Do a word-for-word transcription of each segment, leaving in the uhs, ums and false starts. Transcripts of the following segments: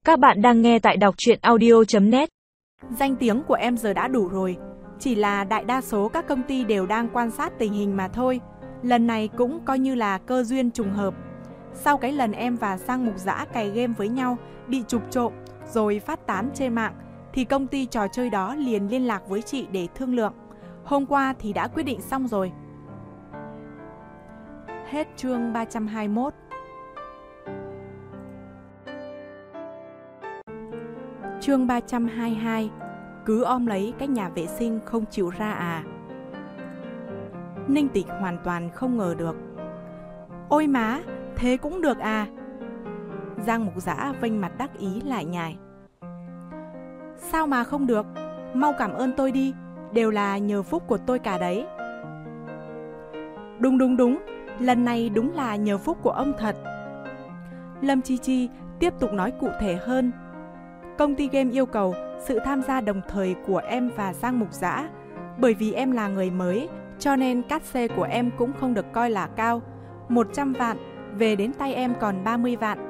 Các bạn đang nghe tại đọc truyện audio chấm net. Danh tiếng của em giờ đã đủ rồi, chỉ là đại đa số các công ty đều đang quan sát tình hình mà thôi. Lần này cũng coi như là cơ duyên trùng hợp. Sau cái lần em và Giang Mục Dã cày game với nhau, bị chụp trộm rồi phát tán trên mạng, thì công ty trò chơi đó liền liên lạc với chị để thương lượng. Hôm qua thì đã quyết định xong rồi. Hết chương ba trăm hai mươi mốt. Chương ba trăm hai mươi hai. Cứ ôm lấy cái nhà vệ sinh không chịu ra à? Ninh Tịch hoàn toàn không ngờ được. Ôi má, thế cũng được à? Giang Mục Dã vênh mặt đắc ý lại nhải. Sao mà không được? Mau cảm ơn tôi đi, đều là nhờ phúc của tôi cả đấy. Đúng đúng đúng, lần này đúng là nhờ phúc của ông thật. Lâm Chi Chi tiếp tục nói cụ thể hơn. Công ty game yêu cầu sự tham gia đồng thời của em và Giang Mục Dã. Bởi vì em là người mới, cho nên cát xê của em cũng không được coi là cao. một trăm vạn, về đến tay em còn ba mươi vạn.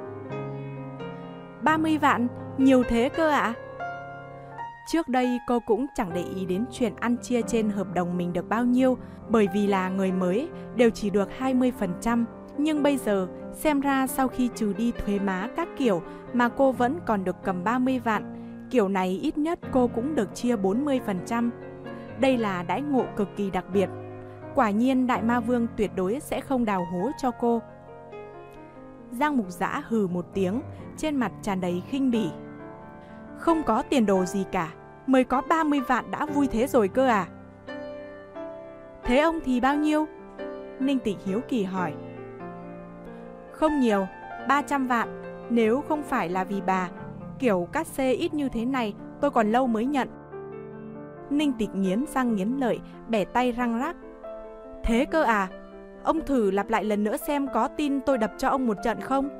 ba mươi vạn? Nhiều thế cơ ạ? À? Trước đây cô cũng chẳng để ý đến chuyện ăn chia trên hợp đồng mình được bao nhiêu, bởi vì là người mới đều chỉ được hai mươi phần trăm. Nhưng bây giờ, xem ra sau khi trừ đi thuế má các kiểu mà cô vẫn còn được cầm ba mươi vạn. Kiểu này ít nhất cô cũng được chia bốn mươi phần trăm. Đây là đãi ngộ cực kỳ đặc biệt. Quả nhiên Đại Ma Vương tuyệt đối sẽ không đào hố cho cô. Giang Mục Dã hừ một tiếng, trên mặt tràn đầy khinh bỉ. Không có tiền đồ gì cả, mới có ba mươi vạn đã vui thế rồi cơ à? Thế ông thì bao nhiêu? Ninh Tịch hiếu kỳ hỏi. Không nhiều, ba trăm vạn. Nếu không phải là vì bà, kiểu cát xê ít như thế này tôi còn lâu mới nhận. Ninh Tịch nghiến răng nghiến lợi, bẻ tay răng rắc. Thế cơ à? Ông thử lặp lại lần nữa xem có tin tôi đập cho ông một trận không?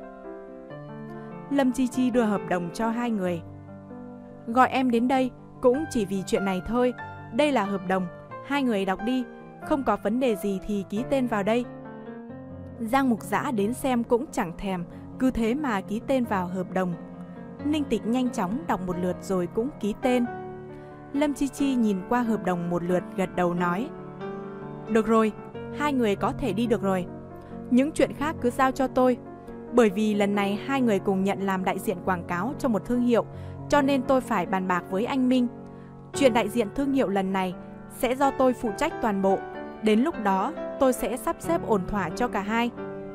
Lâm Chi Chi đưa hợp đồng cho hai người. Gọi em đến đây cũng chỉ vì chuyện này thôi. Đây là hợp đồng, hai người đọc đi. Không có vấn đề gì thì ký tên vào đây. Giang Mục Dã đến xem cũng chẳng thèm, cứ thế mà ký tên vào hợp đồng. Ninh Tịch nhanh chóng đọc một lượt rồi cũng ký tên. Lâm Chi Chi nhìn qua hợp đồng một lượt, gật đầu nói. Được rồi, hai người có thể đi được rồi. Những chuyện khác cứ giao cho tôi. Bởi vì lần này hai người cùng nhận làm đại diện quảng cáo cho một thương hiệu, cho nên tôi phải bàn bạc với anh Minh. Chuyện đại diện thương hiệu lần này sẽ do tôi phụ trách toàn bộ. Đến lúc đó tôi sẽ sắp xếp ổn thỏa cho cả hai.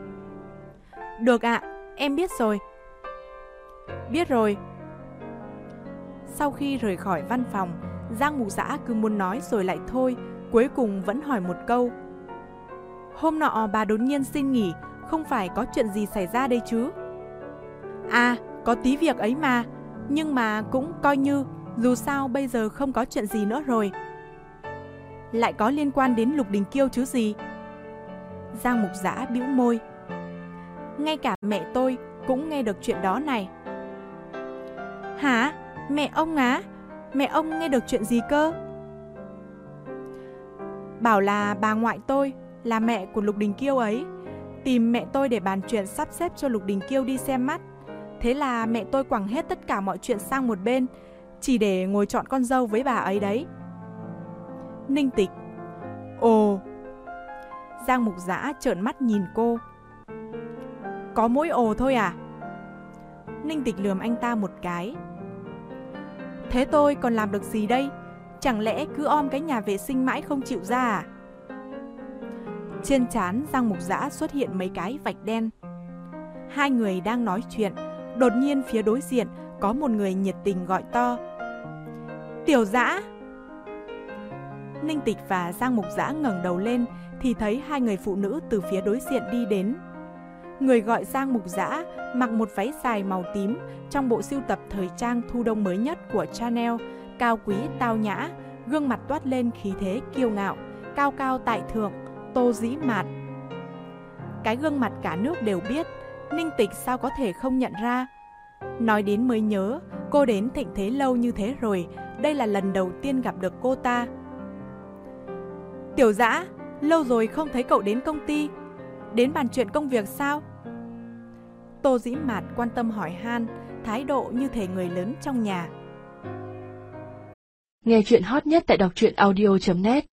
Được ạ, em biết rồi. Biết rồi. Sau khi rời khỏi văn phòng, Giang Mục Dã cứ muốn nói rồi lại thôi, cuối cùng vẫn hỏi một câu. Hôm nọ bà đột nhiên xin nghỉ, không phải có chuyện gì xảy ra đây chứ? À, có tí việc ấy mà, nhưng mà cũng coi như, dù sao bây giờ không có chuyện gì nữa rồi. Lại có liên quan đến Lục Đình Kiêu chứ gì? Giang Mục Dã bĩu môi. Ngay cả mẹ tôi cũng nghe được chuyện đó này. Hả? Mẹ ông á? Mẹ ông nghe được chuyện gì cơ? Bảo là bà ngoại tôi, là mẹ của Lục Đình Kiêu ấy, tìm mẹ tôi để bàn chuyện sắp xếp cho Lục Đình Kiêu đi xem mắt. Thế là mẹ tôi quẳng hết tất cả mọi chuyện sang một bên, chỉ để ngồi chọn con dâu với bà ấy đấy. Ninh Tịch. Ồ. Giang Mục Dã trợn mắt nhìn cô. Có mỗi ồ thôi à? Ninh Tịch lườm anh ta một cái. Thế tôi còn làm được gì đây? Chẳng lẽ cứ ôm cái nhà vệ sinh mãi không chịu ra à? Trên trán Giang Mục Dã xuất hiện mấy cái vạch đen. Hai người đang nói chuyện, đột nhiên phía đối diện có một người nhiệt tình gọi to. Tiểu Dã! Ninh Tịch và Giang Mục Dã ngẩng đầu lên thì thấy hai người phụ nữ từ phía đối diện đi đến. Người gọi Giang Mục Dã mặc một váy dài màu tím trong bộ sưu tập thời trang thu đông mới nhất của Chanel, cao quý tao nhã, gương mặt toát lên khí thế kiêu ngạo, cao cao tại thượng, Tô Dĩ Mạt. Cái gương mặt cả nước đều biết, Ninh Tịch sao có thể không nhận ra. Nói đến mới nhớ, cô đến Thịnh Thế lâu như thế rồi, đây là lần đầu tiên gặp được cô ta. Tiểu Dã, lâu rồi không thấy cậu đến công ty, đến bàn chuyện công việc sao? Tô Dĩ Mạt quan tâm hỏi han, thái độ như thể người lớn trong nhà. Nghe chuyện hot nhất tại đọc truyện audio chấm net.